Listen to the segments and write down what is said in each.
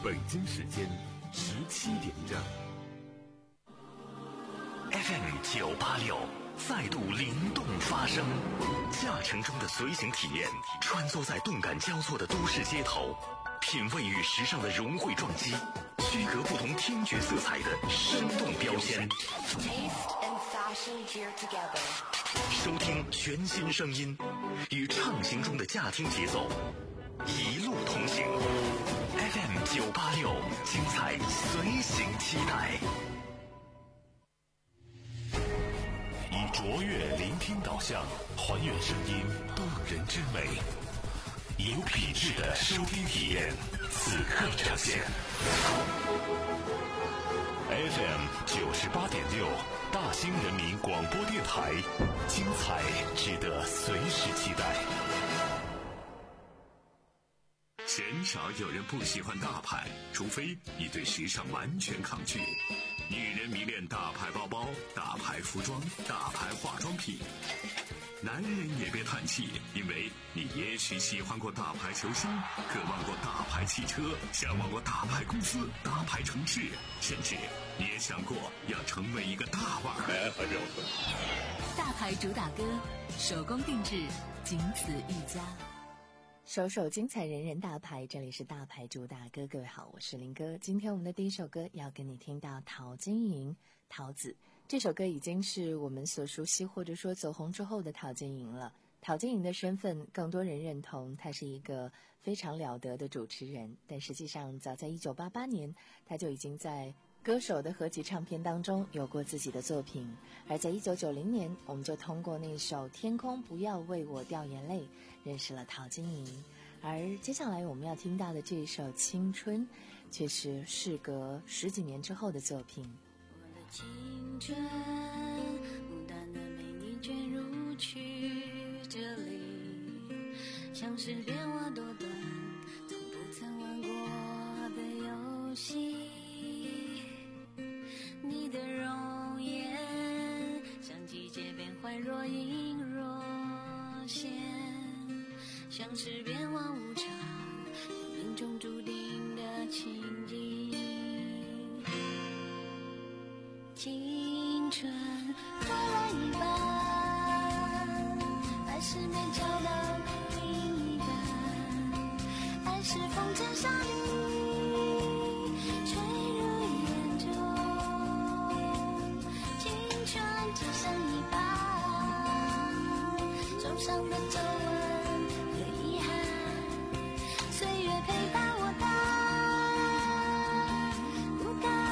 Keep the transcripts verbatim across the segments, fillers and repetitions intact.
北京时间十七点整。 F M 九八六再度灵动发声，驾乘中的随行体验，穿梭在动感交错的都市街头，品味与时尚的融汇撞击，区隔不同听觉色彩的生动标签。收听全新声音，与畅行中的驾听节奏，一路同行。F M 九八六，精彩随行期待。以卓越聆听导向，还原声音动人之美，有品质的收听体验，此刻呈现。F M 九十八点六，大兴人民广播电台，精彩值得随时期待。 鲜少有人不喜欢大牌，除非你对时尚完全抗拒。女人迷恋大牌包包、大牌服装、大牌化妆品。男人也别叹气，因为你也许喜欢过大牌球星，渴望过大牌汽车，向往过大牌公司、大牌城市，甚至你也想过要成为一个大腕儿。 大牌主打歌，手工定制，仅此一家。 首首精彩人人大牌，这里是大牌主打歌。各位好，我是林哥。今天我们的第一首歌要跟你听到陶晶莹，桃子。这首歌已经是我们所熟悉或者说走红之后的陶晶莹了。陶晶莹的身份更多人认同她是一个非常了得的主持人，但实际上早在一九八八年她就已经在歌手的合集唱片当中有过自己的作品，而在一九九零年我们就通过那首《天空不要为我掉眼泪》认识了陶晶莹。而接下来我们要听到的这一首《青春》却是事隔十几年之后的作品。 我的青春牡丹的美丽卷入曲折里，像是变化多端从不曾玩过的游戏。你的容颜像季节变换，若隐若现，像是变幻无常，有命中注定的情景。青春过了一半，还是没找到另一半，爱是风吹沙里吹入眼中，青春只剩一半，手上的皱纹和遗憾，岁月陪伴我到不甘。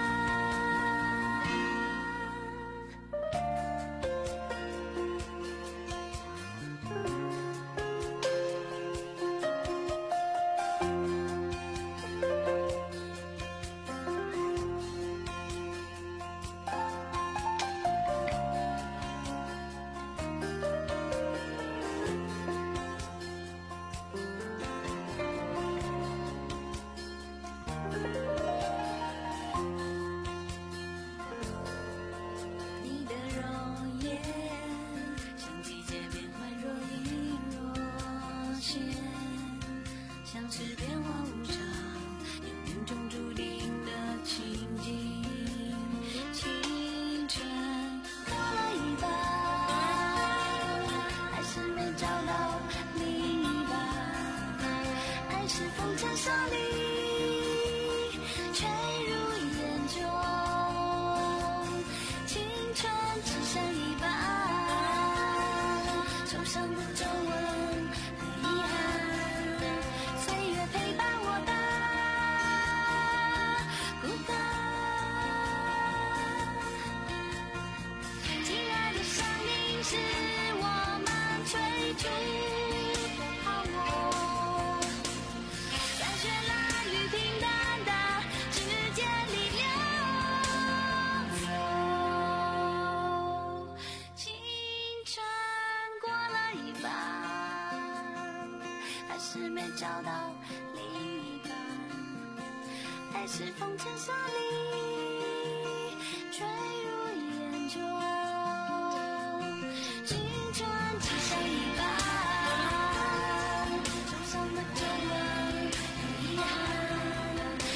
是风吹沙里吹入眼中，青春只剩一半，手上的皱纹和遗憾，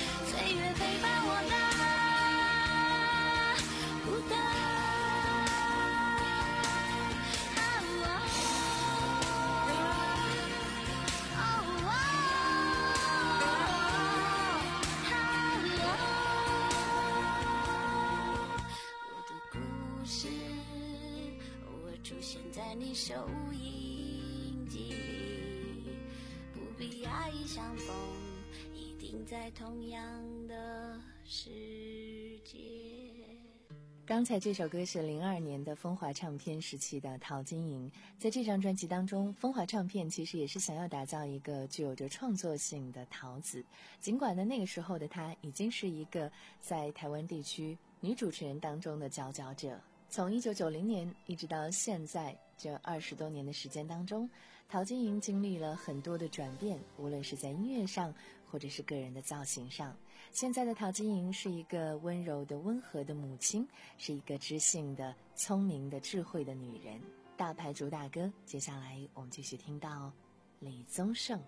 你收音机里，不必讶异相逢，一定在同样的世界。 刚才这首歌是零二年的风华唱片时期的陶晶莹。在这张专辑当中，风华唱片其实也是想要打造一个具有着创作性的陶子。尽管呢，那个时候的她已经是一个在台湾地区女主持人当中的佼佼者。从一九九零年一直到现在这二十多年的时间当中，陶晶莹经历了很多的转变，无论是在音乐上或者是个人的造型上。现在的陶晶莹是一个温柔的温和的母亲，是一个知性的聪明的智慧的女人。大牌主打歌，接下来我们继续听到李宗盛。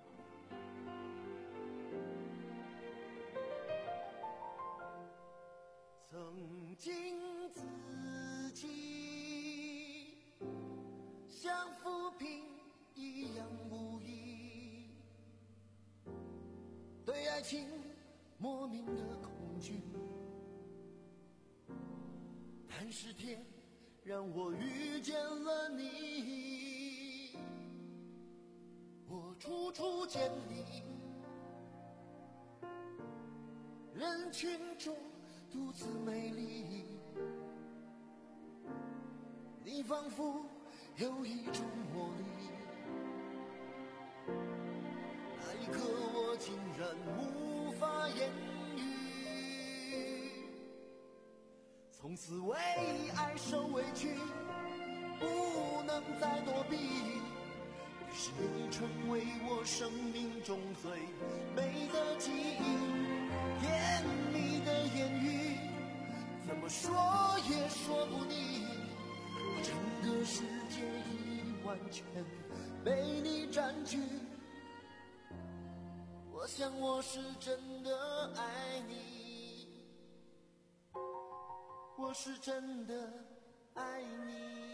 曾经自己像浮萍一样无依，对爱情莫名的恐惧，但是天让我遇见了你，我处处见你，人群中独自美丽，你仿佛有一种魔力，那一刻我竟然无法言语，从此为爱受委屈，不能再躲避，于是你成为我生命中最美的记忆，甜蜜的言语怎么说也说不腻，我整个世界已完全被你占据，我想我是真的爱你，我是真的爱你。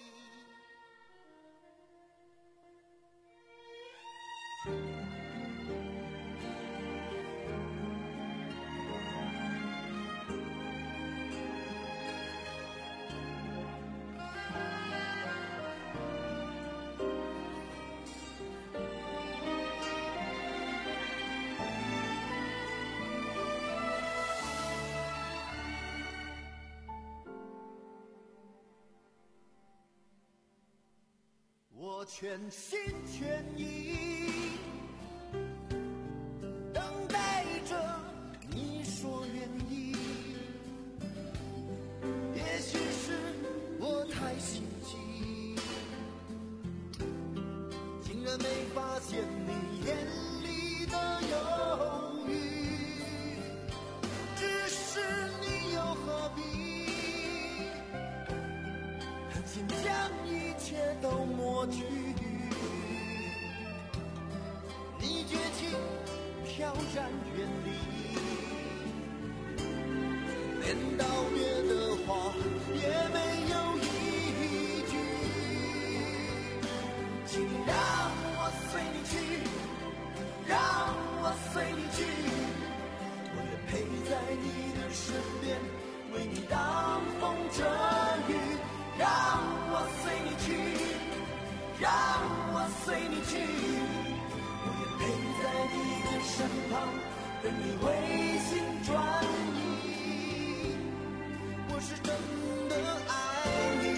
我全心全意等待着你说愿意，也许是我太心急，竟然没发现你眼里的犹豫，只是你又何必狠心将一切都抹去，你绝情飘然远离，连道别的话也没有一句，请让我随你去，让我随你去，我愿陪在你的身边，为你挡风遮雨，让我随你去，让我随你去，我愿陪在你的身旁，等你回心转意，我是真的爱你，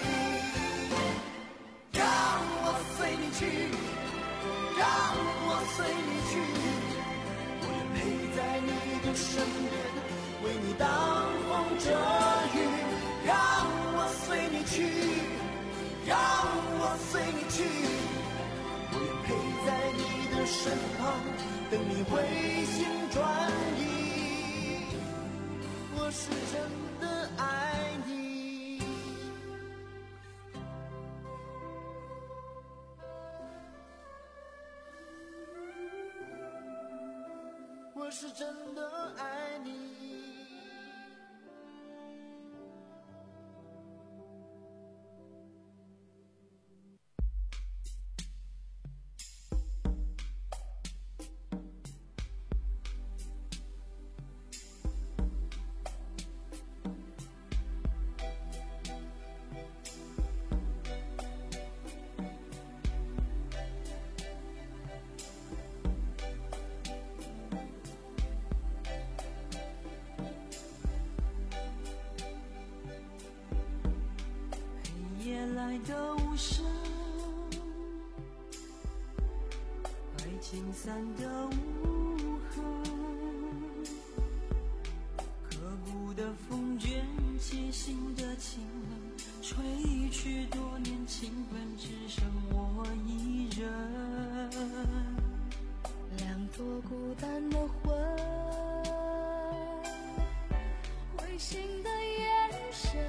让我随你去，让我随你去，我愿陪在你的身边，为你挡风遮雨，让我随你去，让我随你去，我愿陪在你的身旁，等你回心转意，我是真的爱你，我是真的爱你。 的无声，爱情散的无痕，刻骨的风卷起心的情冷，吹去多年情分，只剩我一人。 两朵孤单的魂，灰心的眼神，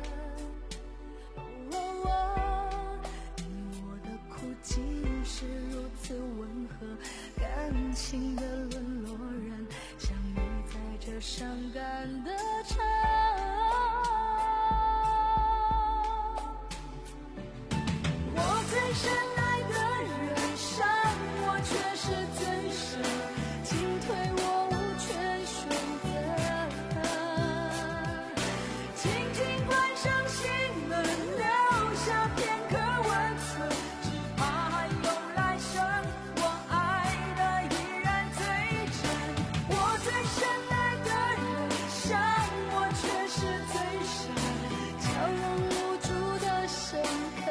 哦哦哦，你我的苦竟是如此温和，感情的沦落人，相遇在这伤感的城。我最深爱的人伤我却是最深，进退我无权选择，紧紧关上心门，留下片刻温存，只怕还有来生，我爱的依然最真。我最深爱的人伤我却是最深，叫人无助的深刻。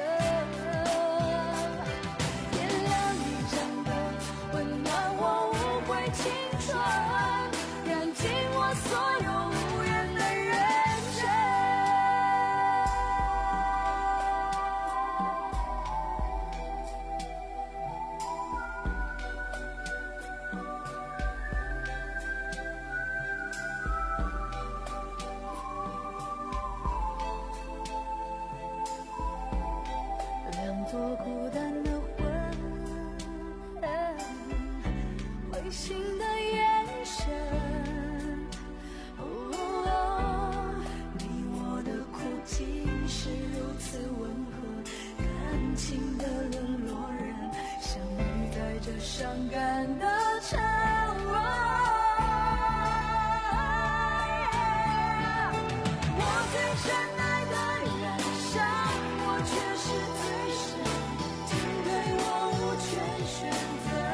青春燃尽我所有无言的认真。两朵孤单的灰心的眼神，哦哦，你我的苦竟是如此温和，感情的沦落人，相遇在这伤感的城。我最深爱的人伤我却是最深，进退我无权选择。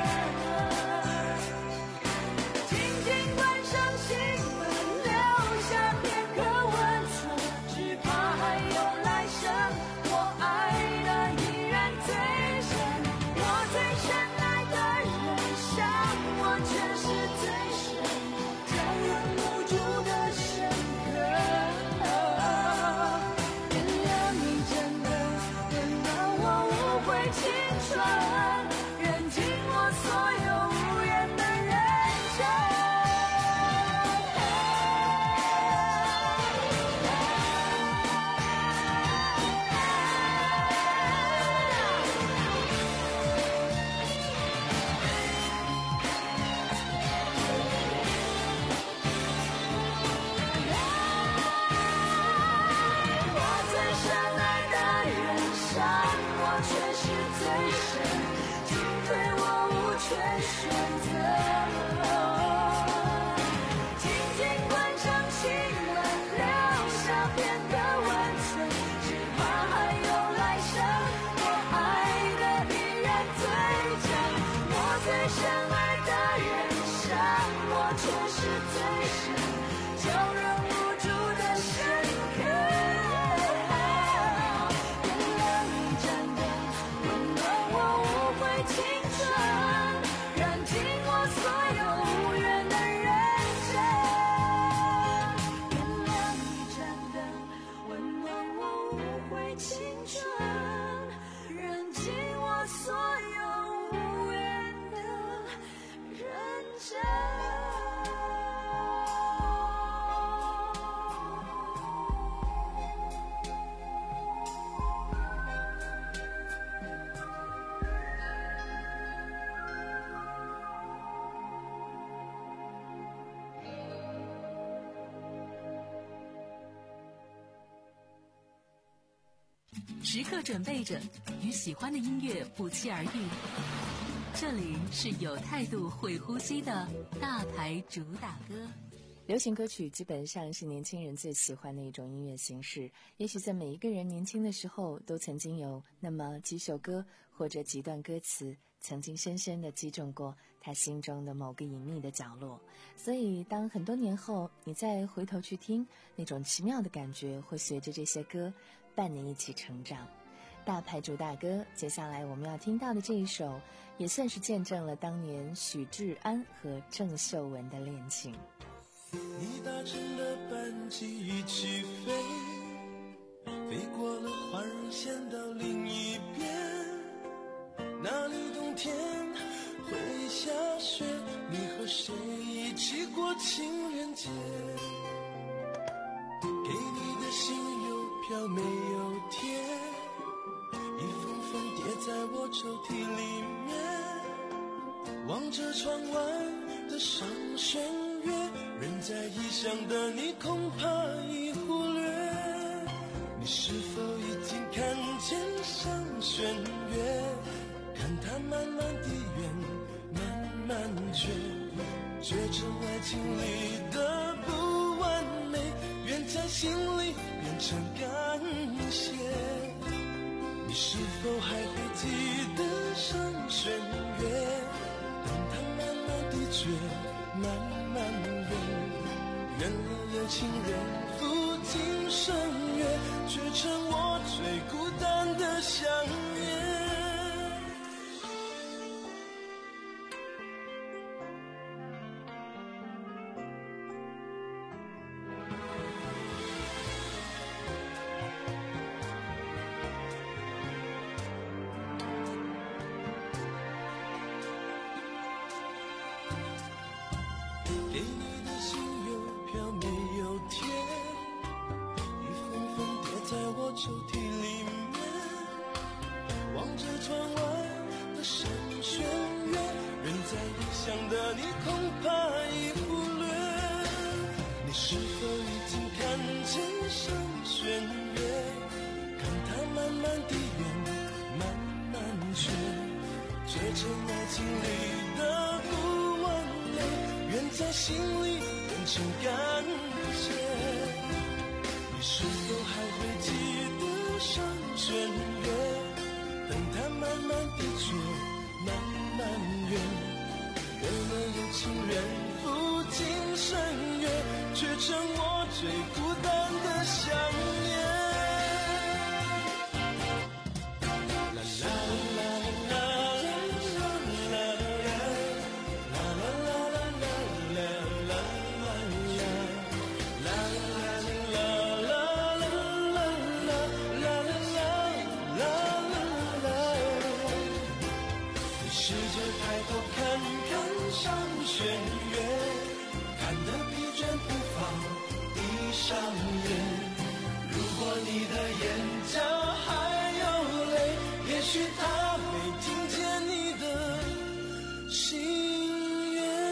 时刻准备着与喜欢的音乐不期而遇。这里是有态度会呼吸的大牌主打歌。 流行歌曲基本上是年轻人最喜欢的一种音乐形式，也许在每一个人年轻的时候都曾经有那么几首歌或者几段歌词曾经深深地击中过他心中的某个隐秘的角落，所以当很多年后你再回头去听，那种奇妙的感觉会随着这些歌伴你一起成长。 大牌主打歌。接下来我们要听到的这一首，也算是见证了当年许志安和郑秀文的恋情。 你搭乘的班机一起飞，飞过了环人线到另一边，那里冬天会下雪，你和谁一起过情人节？给你的信邮票没有贴，一封封叠在我抽屉里面，望着窗外的上弦月，人在异乡的你恐怕已忽略，你是否已经看见上弦月？看它慢慢地圆，慢慢缺，缺成爱情里的不完美，愿在心里变成感谢。你是否还会记得上弦月？等它慢慢地缺，慢慢圆，圆了有情人赴今生约，却成我最孤单的想念。给你的信邮票没有贴，一封封叠在我抽屉里面，望着窗外的上弦月，人在异乡的你恐怕已忽略，你是否已经看见上弦月？看它慢慢地圆，慢慢缺，缺成爱情里的不完美，愿在心里变成感谢。你是否还会记得上弦月？等它慢慢地缺，慢慢圆，圆了有情人赴今生约，却成我最孤单的想念。试着抬头看看上弦月，看得疲倦不妨闭上眼。如果你的眼角还有泪，也许他没听见你的心愿。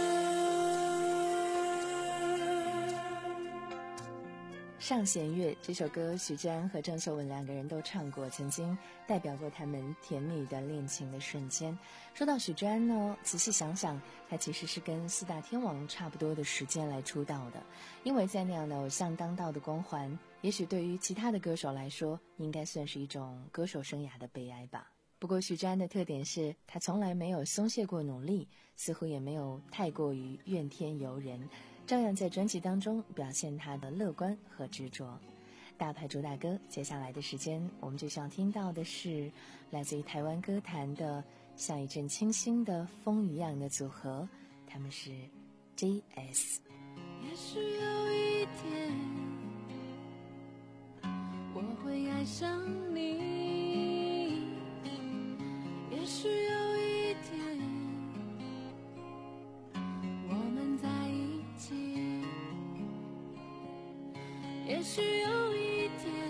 上弦月这首歌，许志安和郑秀文两个人都唱过，曾经代表过他们甜蜜的恋情的瞬间。说到许志安呢，仔细想想，他其实是跟四大天王差不多的时间来出道的，因为在那样的偶像当道的光环，也许对于其他的歌手来说，应该算是一种歌手生涯的悲哀吧。不过许志安的特点是，他从来没有松懈过努力，似乎也没有太过于怨天尤人，照样在专辑当中表现他的乐观和执着。大牌主打歌，接下来的时间我们就想听到的是来自于台湾歌坛的像一阵清新的风一样的组合，他们是 J S。 也许有一天我会爱上你，也许有一天我们在一起，也许有一天，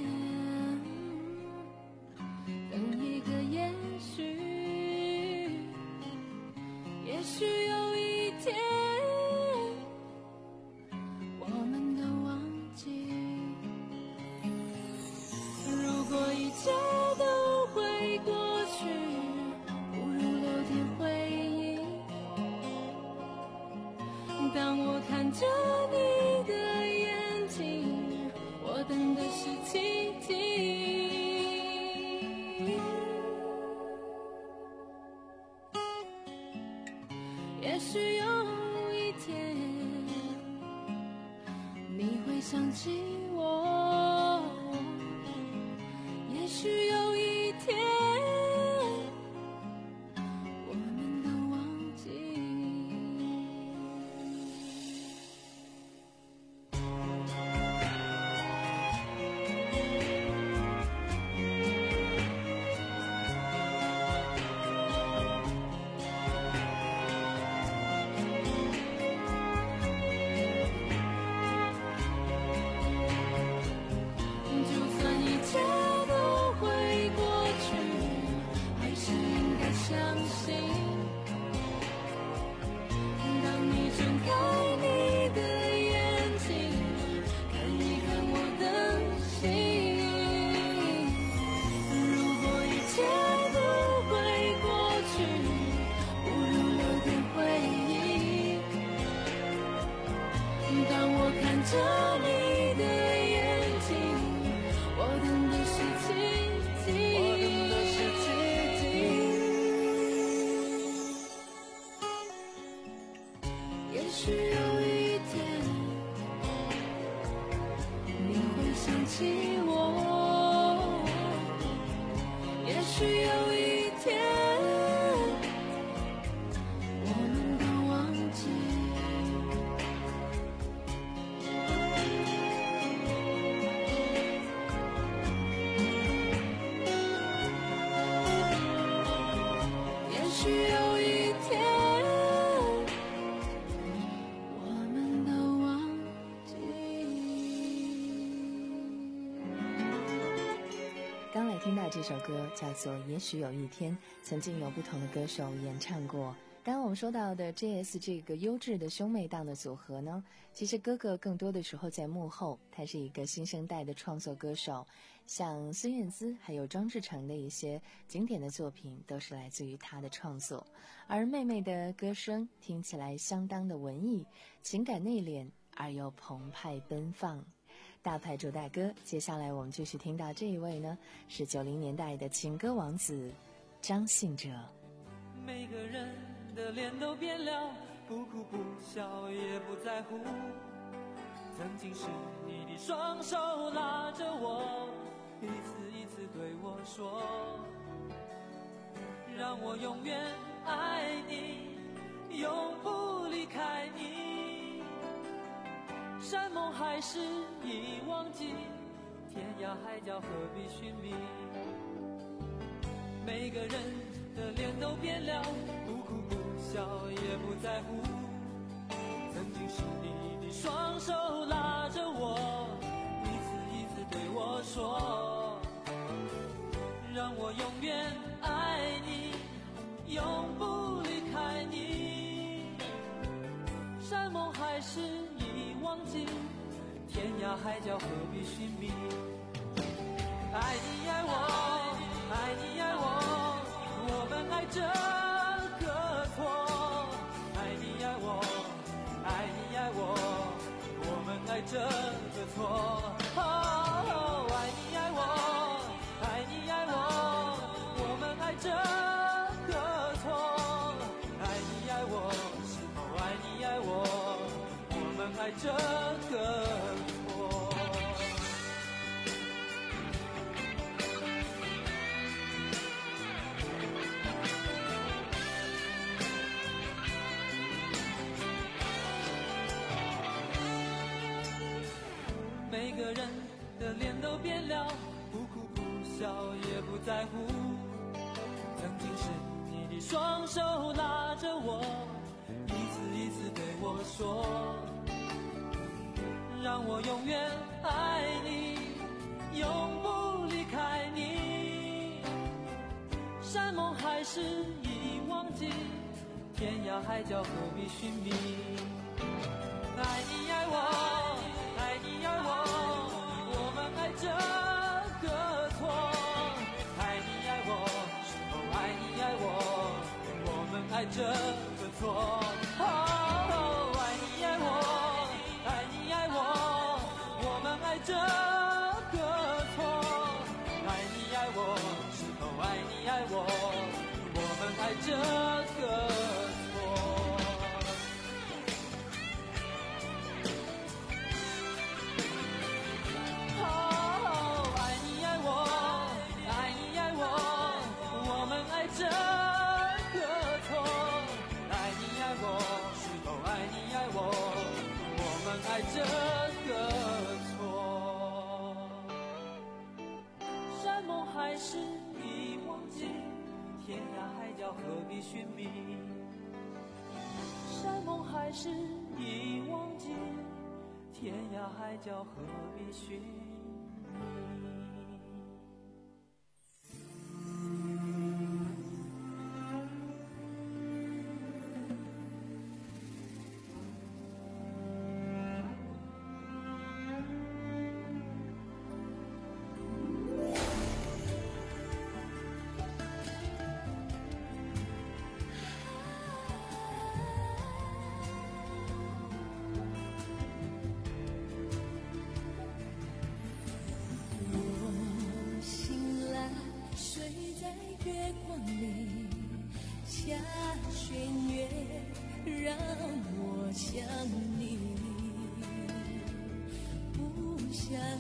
等一个也许，也许有一天我们都忘记。如果一切都会过去，不如留点回忆。当我看着你的眼睛，我等的是奇迹。也许有一天你会想起我，也许有一天着你的眼睛，我等的是奇迹，我等的是奇迹。也许有一天，你会想起我，也许有一天，我们都忘记。也许有一天，我们都忘记。 刚来听到这首歌叫做《也许有一天》，曾经有不同的歌手演唱过。刚刚我们说到的 J S 这个优质的兄妹档的组合呢，其实哥哥更多的时候在幕后，他是一个新生代的创作歌手，像孙燕姿还有庄志成的一些经典的作品都是来自于他的创作。而妹妹的歌声听起来相当的文艺，情感内敛而又澎湃奔放。大牌主大哥，接下来我们继续听到这一位呢，是九零年代的情歌王子张信哲。 每个人的脸都变了，不哭不笑也不在乎，曾经是你的双手拉着我，一次一次对我说，让我永远爱你，永不离开你，山盟海誓已忘记，天涯海角何必寻觅，每个人的脸都变了，不哭不笑也不在乎，曾经是你的双手拉着我，一次一次对我说，让我永远爱你，永不离开你，山盟海誓已忘记，天涯海角何必寻觅，爱你爱我，爱你爱我，我们爱这个错，爱你爱我，爱你爱我，我们爱这个错，哦，爱你爱我，爱你爱我，我们爱这个错，爱你爱我，是否爱你爱我，我们爱这个错。每个人的脸都变了，不哭不笑也不在乎，曾经是你的双手拉着我，一次一次对我说，让我永远爱你，永不离开你，山盟海誓已忘记，天涯海角何必寻觅，爱你爱我，爱你爱我，我们爱这个错，爱你爱我，是否爱你爱我，我们爱这个错，哦，爱你爱我，爱你爱我，我们爱这个错，爱你爱我，是否爱你爱我，我们爱这个错。这个错，爱你爱我，是否爱你爱我，我们爱这个错，山盟海誓已忘记，天涯海角何必寻觅，山盟海誓已忘记，天涯海角何必寻觅。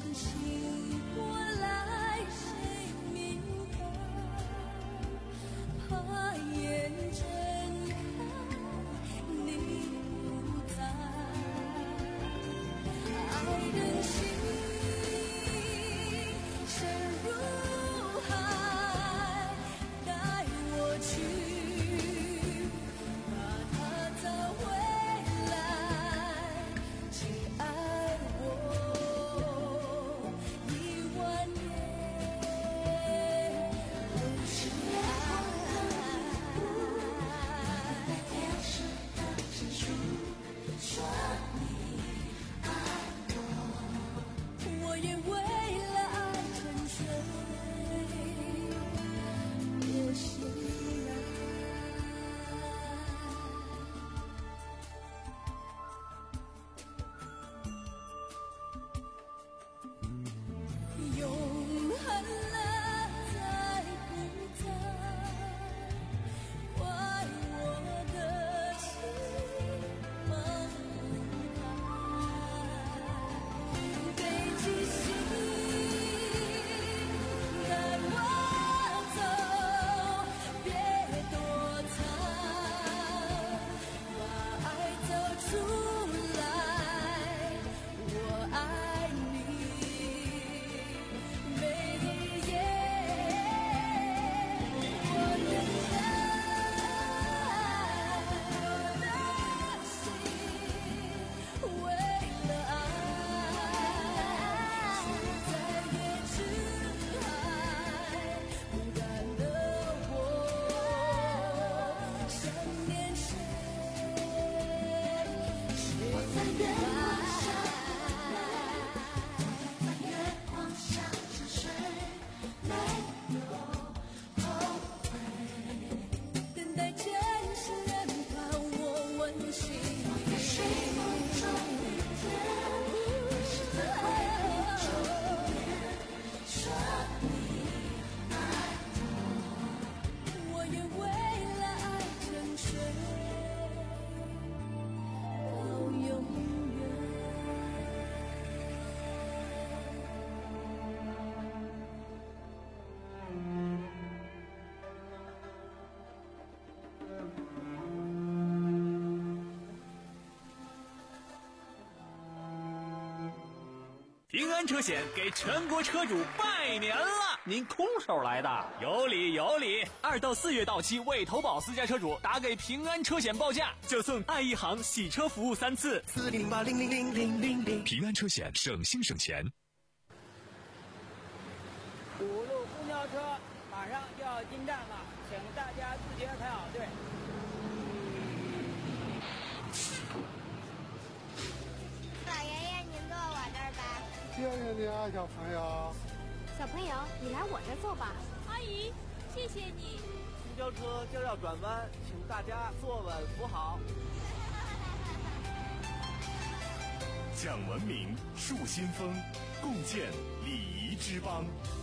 平安车险给全国车主拜年了！ 您空手来的？ 有理有理！二到四月到期未投保私家车主，打给平安车险报价，就送爱一行洗车服务三次。 四零零八零零零零零零。 平安车险，省心省钱。 五路公交车马上就要进站了，请大家自觉排好队。 老爷爷，您坐我这儿吧。 谢谢你啊，小朋友。 小朋友，你来我这儿坐吧。 阿姨，谢谢你。 公交车就要转弯，请大家坐稳扶好。 讲文明，树新风，共建礼仪之邦。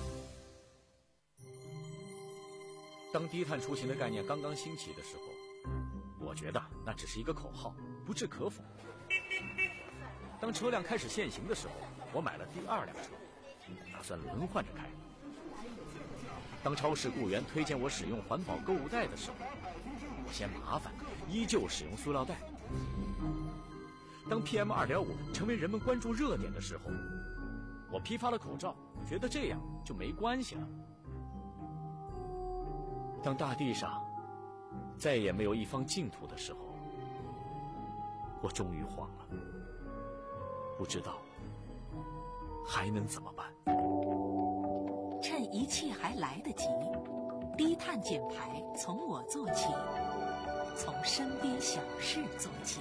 当低碳出行的概念刚刚兴起的时候，我觉得那只是一个口号，不置可否。当车辆开始限行的时候，我买了第二辆车，打算轮换着开。当超市雇员推荐我使用环保购物袋的时候，我嫌麻烦，依旧使用塑料袋。当 P M 二点五 成为人们关注热点的时候，我批发了口罩，觉得这样就没关系了。当大地上再也没有一方净土的时候，我终于慌了，不知道还能怎么办。 趁一切还来得及，低碳减排从我做起，从身边小事做起。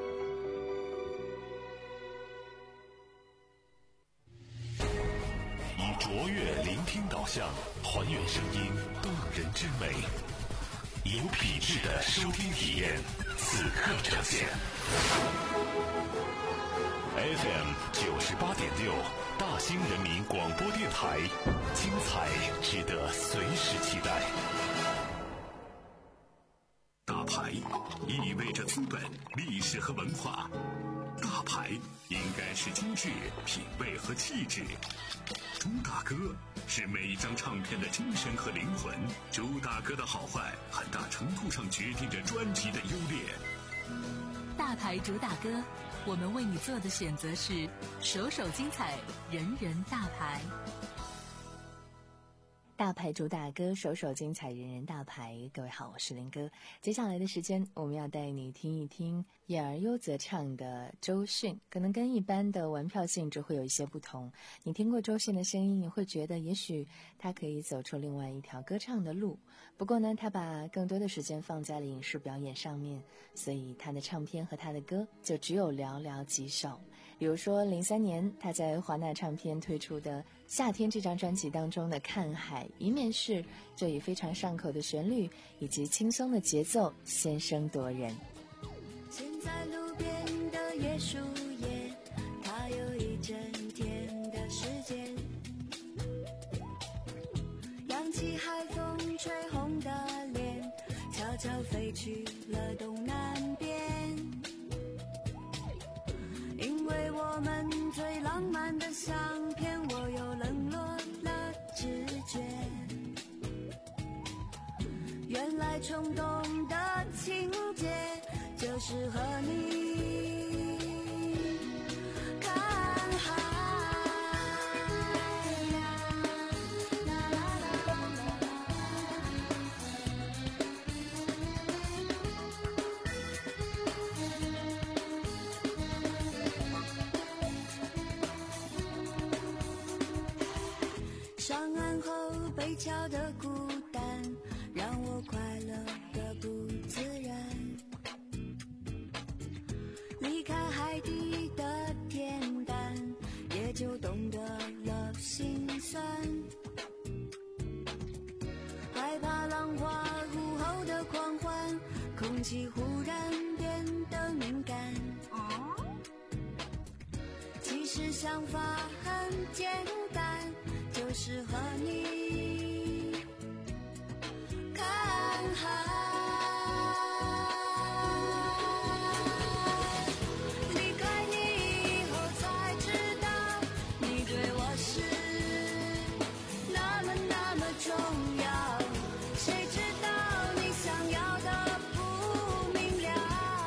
以卓越聆听导向，还原声音动人之美，有品质的收听体验，此刻呈现。F M 九十八点六，大兴人民广播电台，精彩值得随时期待。大牌意味着资本、历史和文化，大牌影感是精致，品味和气质。朱大哥是每一张唱片的精神和灵魂。朱大哥的好坏，很大程度上决定着专辑的优劣。 大牌朱大哥，我们为你做的选择是首首精彩，人人大牌。 大牌主打歌，首首精彩，人人大牌。各位好，我是林哥。接下来的时间，我们要带你听一听演而优则唱的周迅，可能跟一般的玩票性质会有一些不同。你听过周迅的声音，你会觉得也许他可以走出另外一条歌唱的路。不过呢，他把更多的时间放在了影视表演上面，所以他的唱片和他的歌就只有寥寥几首。比如说零三年他在华纳唱片推出的《夏天》这张专辑当中的《看海》，一面是就以非常上口的旋律以及轻松的节奏先声夺人。 现在路边的椰树叶，它有一整天的时间，扬起海风吹红的脸，悄悄飞去了东南边。因为我们最浪漫的相片，我又冷落了直觉。原来冲动的情节就是和你看海。上岸后被敲的孤单，让我快乐的不自然。离开海底的恬淡，也就懂得了心酸。害怕浪花午后的狂欢，空气忽然变得敏感。其实想法很简单，就是和你看海。离开你以后才知道，你对我是那么那么重要。谁知道你想要的不明了，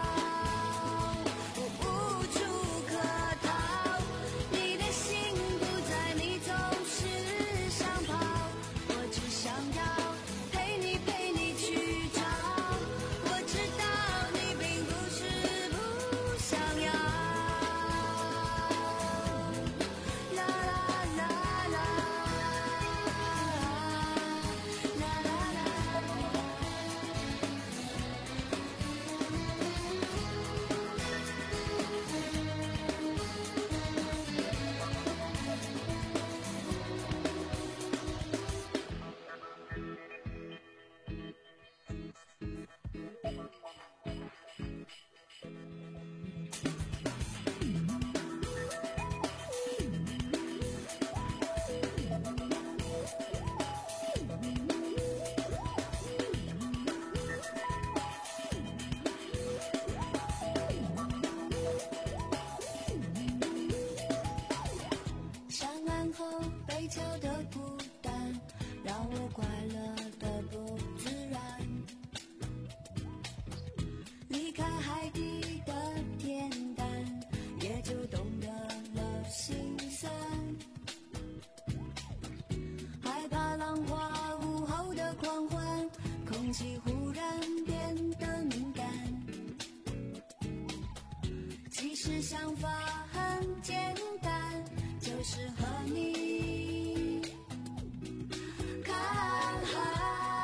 我无处可逃。你的心不在，你总是想跑，我只想要陪你陪你去找。我知道你并不是不想要。啦啦啦啦，啦啦啦。上岸后被敲的孤单，让我快乐的不自然。离开海底的恬淡，也就懂得了心酸。害怕浪花午后的狂欢，空气忽然变得敏感。其实想法很简单，就是和你看海。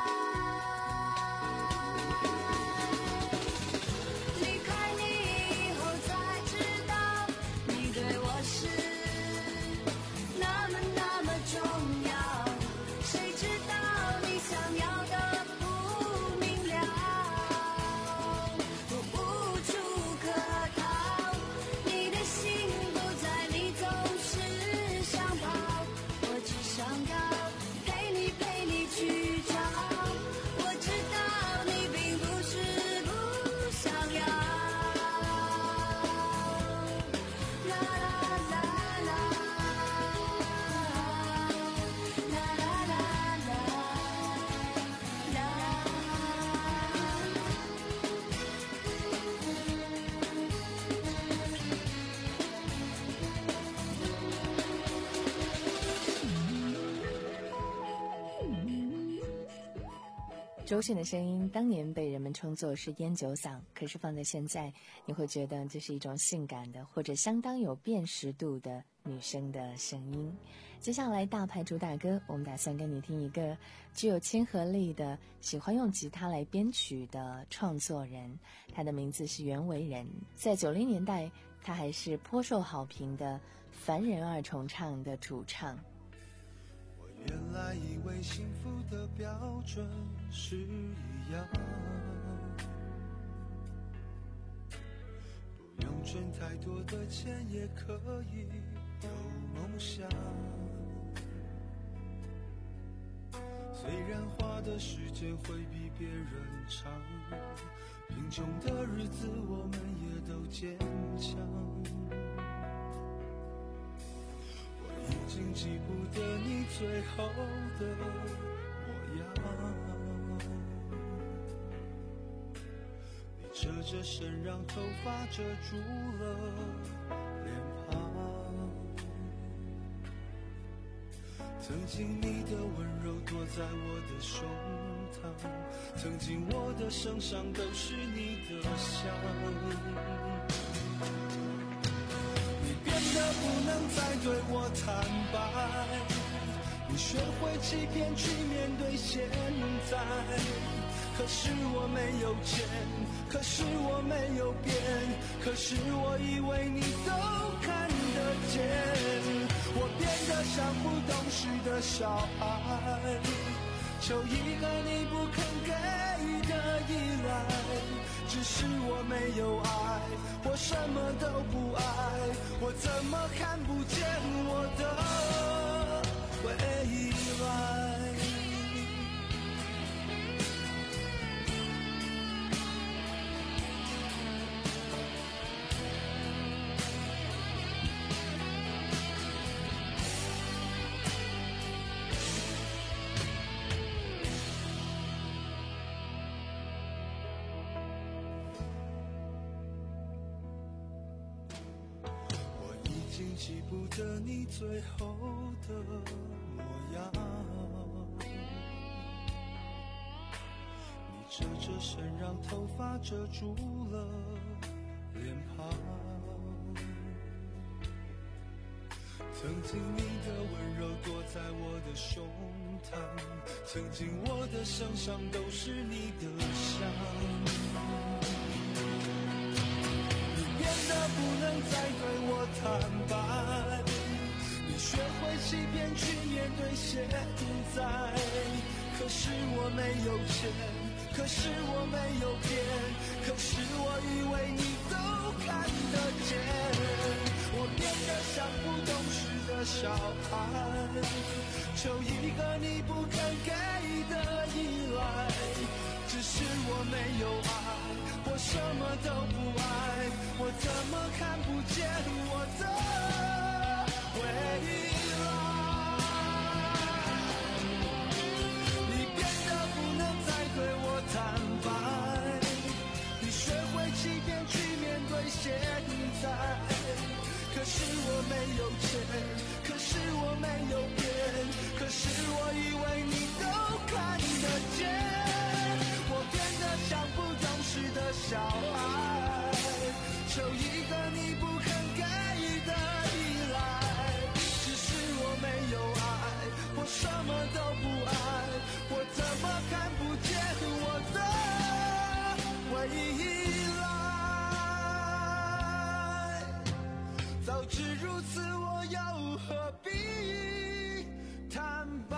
离开你以后才知道，你对我是那么那么重要。谁知道你想要的不明了，我无处可逃。你的心不在，你总是想跑。 周迅的声音当年被人们称作是烟酒嗓，可是放在现在，你会觉得这是一种性感的或者相当有辨识度的女生的声音。接下来大牌主打歌，我们打算跟你听一个具有亲和力的喜欢用吉他来编曲的创作人，他的名字是袁惟仁。在九零年代，他还是颇受好评的凡人二重唱的主唱。 我原来以为幸福的标准是一样，不用赚太多的钱也可以有梦想，虽然花的时间会比别人长，贫穷的日子我们也都坚强，我已经记不得你最后的模样，你侧着身让头发遮住了脸庞，曾经你的温柔躲在我的胸膛，曾经我的身上都是你的香，你变得不能再对我坦白，你学会欺骗去面对现在，可是我没有钱，可是我没有变，可是我以为你都看得见，我变得像不懂事的小孩，求一个你不肯给的依赖，只是我没有爱，我什么都不爱，我怎么看不见我的未来。记不得你最后的模样，你侧着身让头发遮住了脸庞，曾经你的温柔躲在我的胸膛，曾经我的身上都是你的香，变得不能再对我坦白，你学会欺骗去面对现在，可是我没有钱，可是我没有变，可是我以为你都看得见，我变得像不懂事的小孩，求一个你不肯给的依赖，只是我没有爱，我什么都不爱，我怎么看不见我的未来？你变得不能再对我坦白，你学会欺骗去面对现在，可是我没有钱，可是我没有变，可是我以为你都看得见，我变得像不懂事的小孩，求一个你不肯给的依赖，只是我没有爱，我什么都不爱，我怎么看不见我的未来？早知如此，我又何必坦白？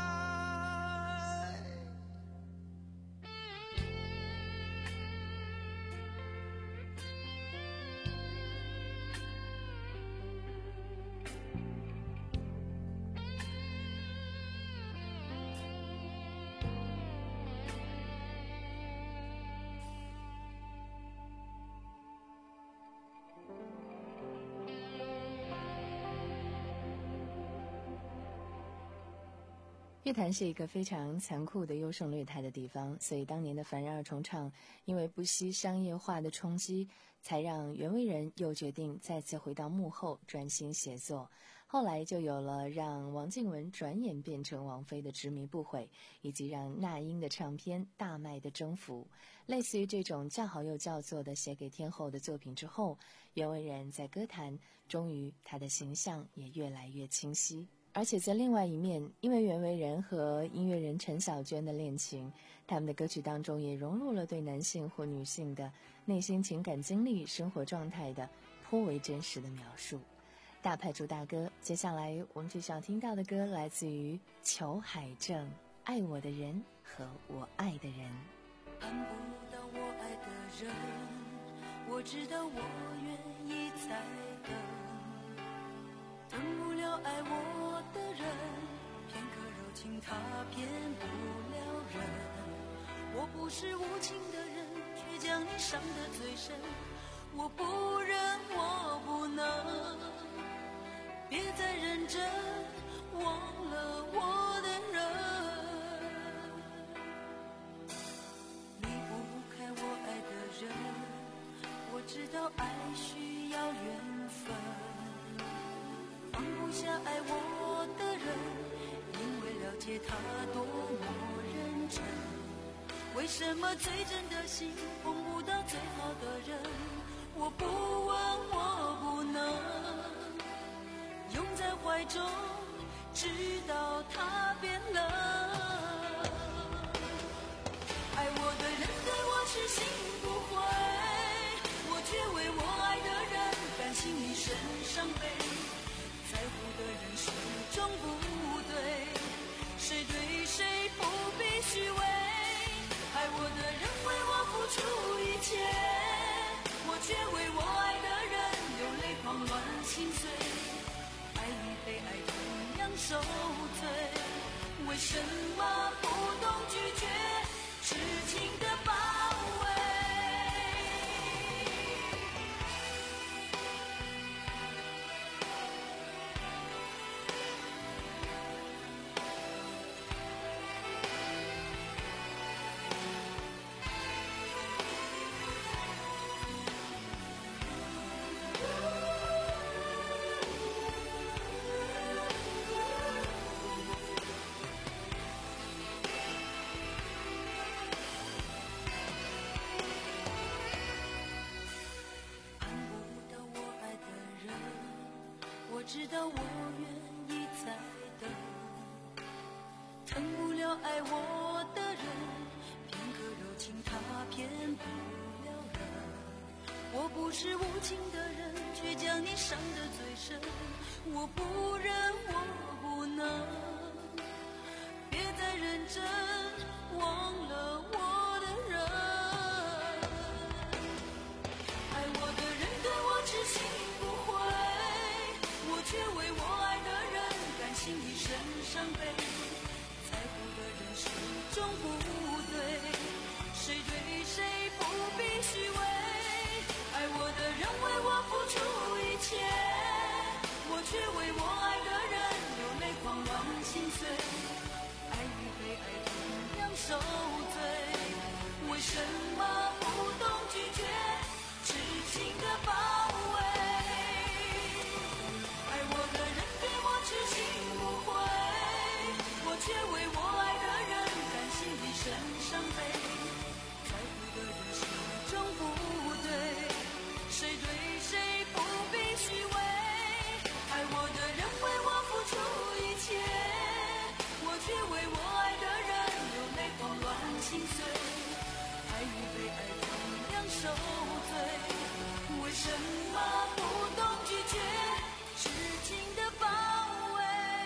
乐坛是一个非常残酷的优胜劣汰的地方，所以当年的凡人二重唱因为不惜商业化的冲击，才让袁惟仁又决定再次回到幕后专心写作。后后来就有了让王靖雯转眼变成王菲的执迷不悔，以及让那英的唱片大卖的征服。类似于这种叫好又叫座的写给天后的作品之后，袁惟仁在歌坛终于他的形象也越来越清晰。而且在另外一面，因为袁惟仁和音乐人陈小娟的恋情，他们的歌曲当中也融入了对男性或女性的内心情感经历、生活状态的颇为真实的描述。大牌主大歌，接下来我们最想听到的歌来自于裘海正，《爱我的人和我爱的人》。 看不到我爱的人，我知道我愿意再等，等不了爱我的人，片刻柔情他骗不了人。我不是无情的人，却将你伤得最深。我不忍，我不能，别再认真忘了我的人。离不开我爱的人，我知道爱需要缘分。放不下爱我的人，因为了解他多么认真。为什么最真的心碰不到最好的人？我不问，我不能拥在怀中，直到他变冷。爱我的人对我痴心不悔，我却为我爱的人甘心一生伤悲。在乎的人始终不对，谁对谁不必虚伪。爱我的人为我付出一切，我却为我爱的人流泪狂乱心碎。爱与被爱同样受罪，为什么不懂拒绝痴情的包围？知道我愿意再等，疼不了爱我的人，片刻柔情他骗不了人。我不是无情的人，却将你伤得最深。我不忍，我不能，别再认真忘了我的人。爱我的人对我痴心不悔，我却为我爱的人甘心一生伤悲。在乎的人始终不对，谁对谁不必虚伪。爱我的人为我付出一切，我却为我爱的人流泪狂乱心碎。爱与被爱同样受罪，为什么不懂拒绝痴情的包围？痴心不悔，我却为我爱的人甘心一生伤悲。在乎的人始终不对，谁对谁不必虚伪。爱我的人为我付出一切，我却为我爱的人流泪狂乱心碎。爱与被爱同样受罪，为什么不懂拒绝痴情的包围？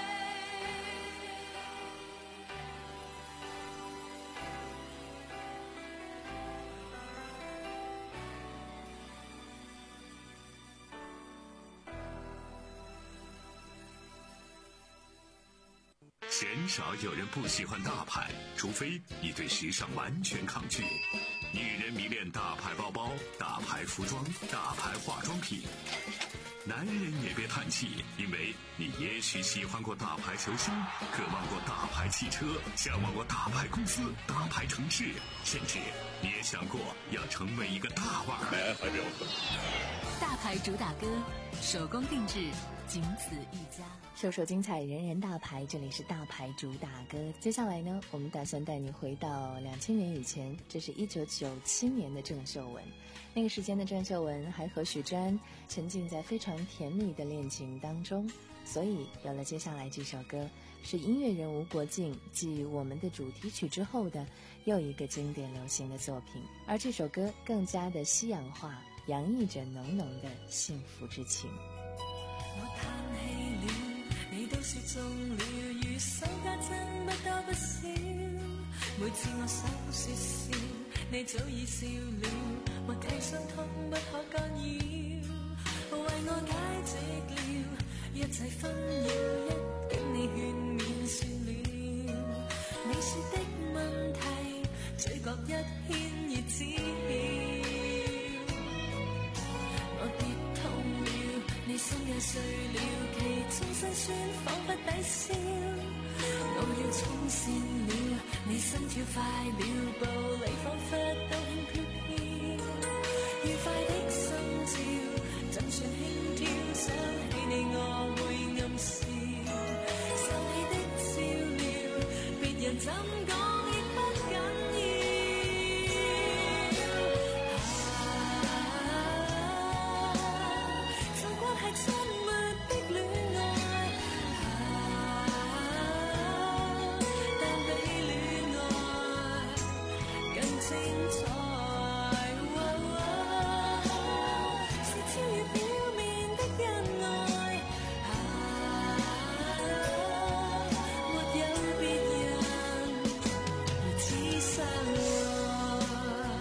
鲜少有人不喜欢大牌，除非你对时尚完全抗拒。女人迷恋大牌包包、大牌服装、大牌化妆品。男人也别叹气，因为你也许喜欢过大牌球星，渴望过大牌汽车，向往过大牌公司、大牌城市，甚至你也想过要成为一个大腕儿？ 大牌主打歌，手工定制，仅此一家。 首首精彩，人人大牌，这里是大牌主打歌。接下来呢，我们打算带你回到两千年以前，这是一九九七年的郑秀文。那个时间的郑秀文还和许詹沉浸在非常甜蜜的恋情当中，所以有了接下来这首歌，是音乐人吴国敬继我们的主题曲之后的又一个经典流行的作品，而这首歌更加的西洋化，洋溢着浓浓的幸福之情。 我叹氣了，你都說中了，如手家真不多不少。每次我想說笑，你早已笑了，默契傷痛不可干擾，為我解釋了一切紛擾，一經你勸勉算了。你說的問題，嘴角一牽熱知曉。我跌痛了，你心也碎了，其中辛酸彷彿抵消。我要衝線了，你心跳快了，步履彷彿都輕飄飄。愉快的心照，怎算輕佻？想起你我會暗笑，受你的笑料，別人怎講亦不緊要。親密的戀愛，但比戀愛更精彩。是超越表面的恩愛，沒有別人如此相愛。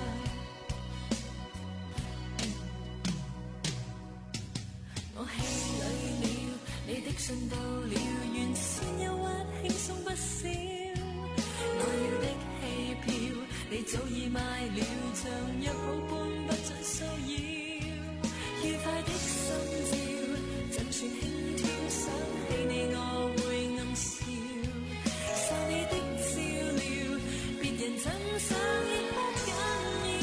我氣餒了，你的信到了，原先憂鬱輕鬆不少。我要的戲票，你早已買了，像約好般不准騷擾。愉快的心照，怎算輕佻？想起你我會暗笑，受你的照料，別人怎想亦不緊要。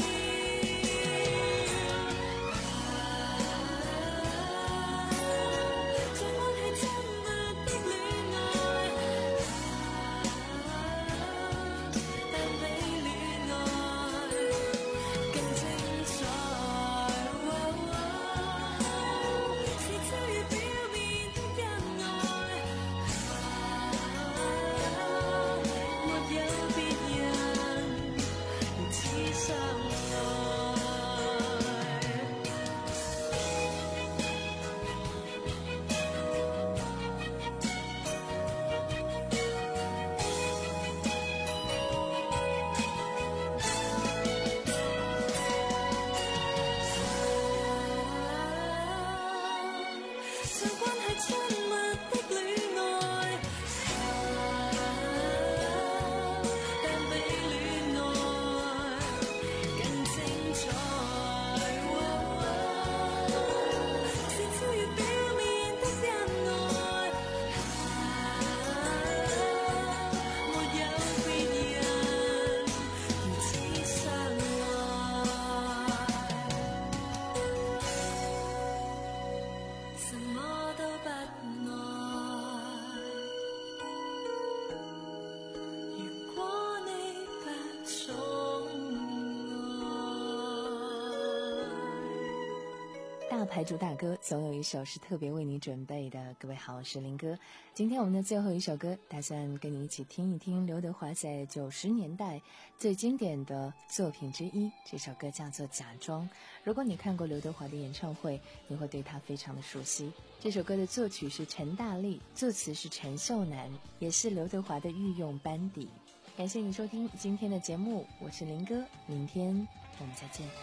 大牌主打歌总有一首是特别为你准备的。各位好，我是林哥。今天我们的最后一首歌，打算跟你一起听一听刘德华在九十年代最经典的作品之一，这首歌叫做《假装》。如果你看过刘德华的演唱会，你会对他非常的熟悉。这首歌的作曲是陈大力，作词是陈秀楠，也是刘德华的御用班底。感谢你收听今天的节目，我是林哥，明天我们再见。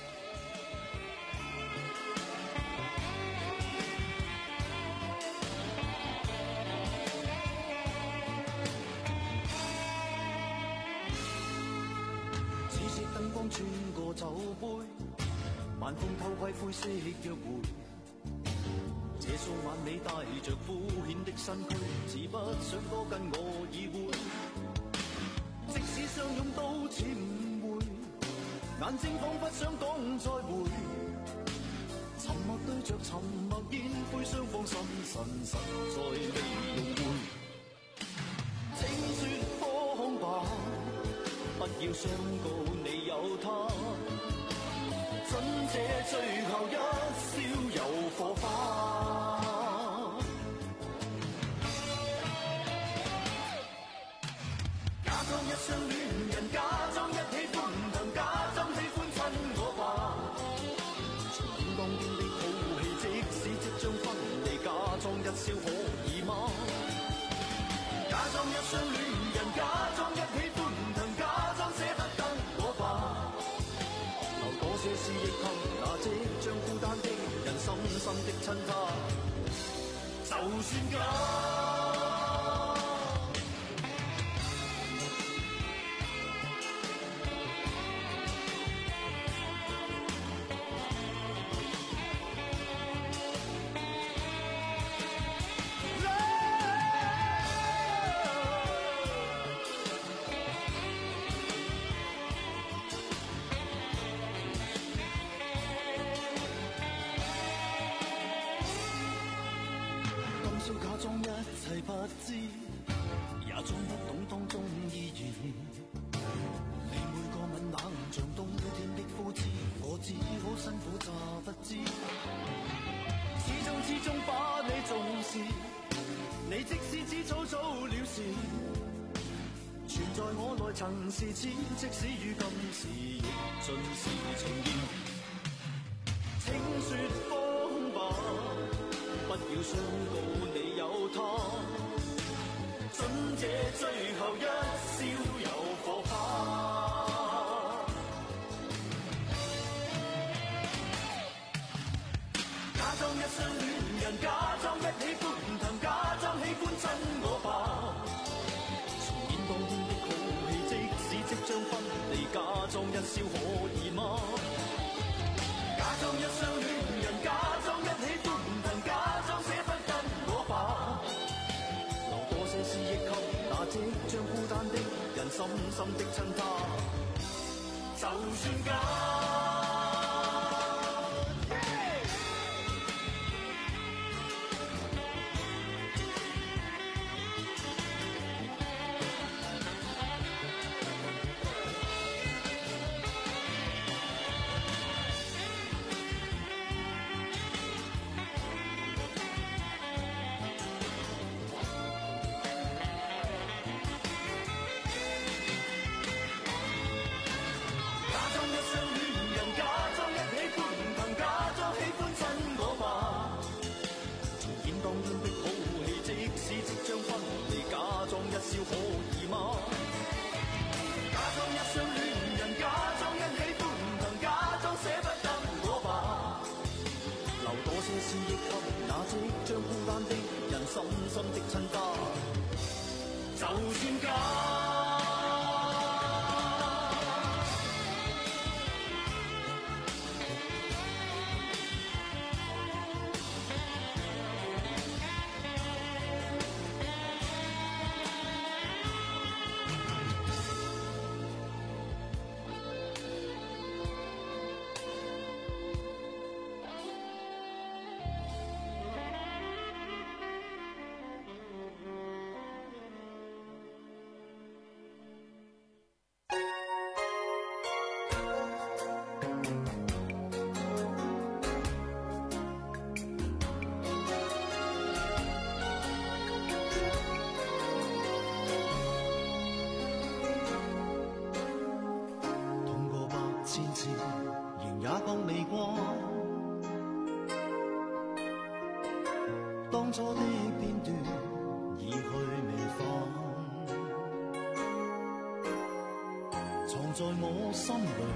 穿過酒杯，晚風偷窺灰色約會。這數晚你帶着敷衍的身軀，似不想多跟我意會。即使相擁都似誤會， 眼睛仿佛想講再會，沉默對着沉默，煙灰雙方心神實在未融會。請說謊吧，不要相告你有他，准這最後一笑有火花。假裝一雙戀人，假裝一起歡騰，假裝喜歡親我吧。重演當天的好戲，即使即將分離，假裝一笑可以嗎？假裝一雙戀人，假裝一起歡騰，假裝捨不得我吧。留多些思憶給那即將孤單的人，深深的親他，就算假。不知，也裝不懂當中意義。你每個吻冷像冬天的枯枝，我只好辛苦詐不知。始終始終把你重視，你即使只草草了事，存在我內曾是此，即使於今時亦盡是情意。請說謊吧，不要相告你有他。准這最後一笑有火花。假裝一雙戀人，假裝一起歡騰，假裝喜歡親我吧。重演當天的好戲，即使即將分離，假裝一笑可以嗎？假裝一雙戀人，假裝一起歡騰，假裝捨不得我吧。思憶給那即將孤單的人，深深的親他，就算假。笑可以嗎？假裝一雙戀人，假裝一起歡騰，假裝捨不得我吧。留多些思憶給那即將孤單的人，深深的親他，就算假。當初的片段已去未放，藏在我心裏，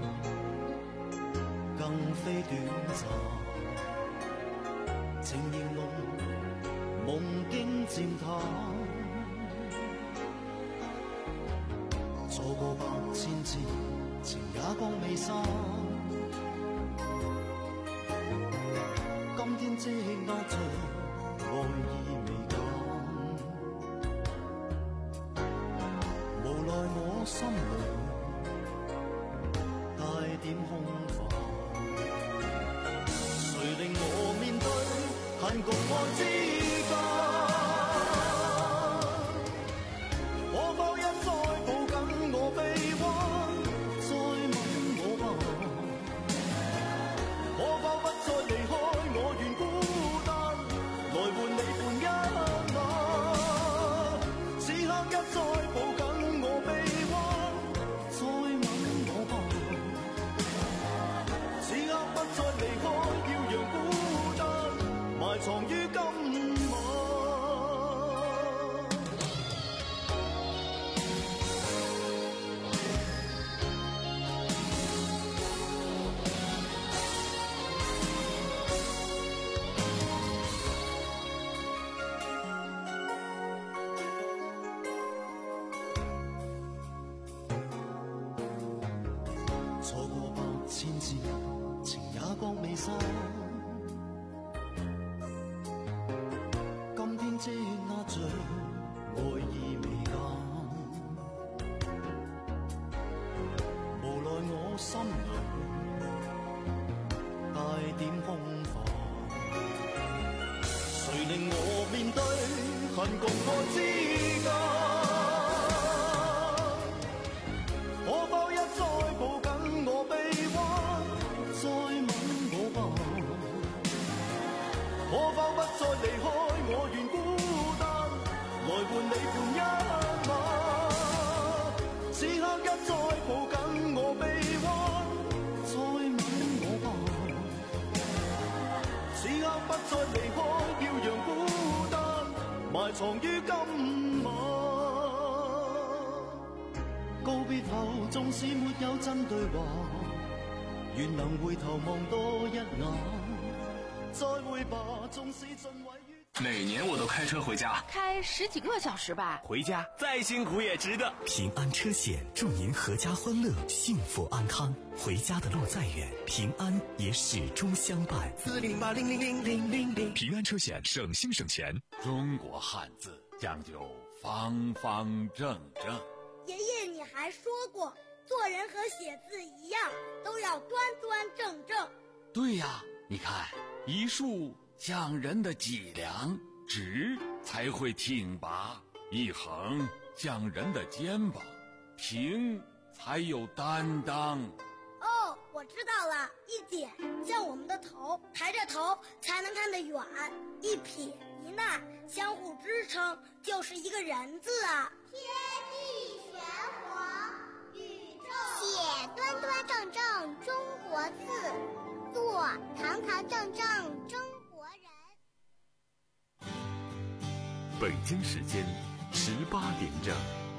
更非短暫。情形濃，夢境漸淡，錯過百千次，情也光未散。今天積壓着愛意未減，無奈我心裏帶之間。可否一再抱緊我臂彎，再吻我吧？可否不再離開我願孤單，來換你伴一晚？此刻一再抱緊我臂彎，再吻我吧？此刻不再離開，要讓孤單埋藏於今晚。錯過百千次，情也覺未散。今天積壓着愛意未減，無奈我心裏帶點空泛。誰令我面對恨共愛之間？可否一再抱緊我臂彎，再吻我吧？可否不再離開我願孤單，來換你伴一晚？此刻一再抱緊我臂彎，再吻我吧？此刻不再離開，要讓孤單埋藏於今晚。告別後，縱使沒有真對話，願能回頭望多一眼。再會吧，縱使盡毀於。 每年我都開車回家， 開十幾個小時吧。 回家再辛苦也值得。 平安車險祝您闔家歡樂，幸福安康。回家的路再遠，平安也始終相伴。 四零八零零零零零零。 平安車險省心省錢。 中國漢字講究方方正正。 爺爺，你還說過，做人和寫字一樣，都要端端正正。 對呀，你看，一豎講人的脊梁，直才會挺拔；一橫講人的肩膀，平才有擔當。 哦，我知道了，一點像我們的頭，抬着頭才能看得遠；一撇一捺相互支撐，就是一個人字啊。天地玄黃，宇宙寫端端正正中國字，做堂堂正正中國人。 北京時間十八點整。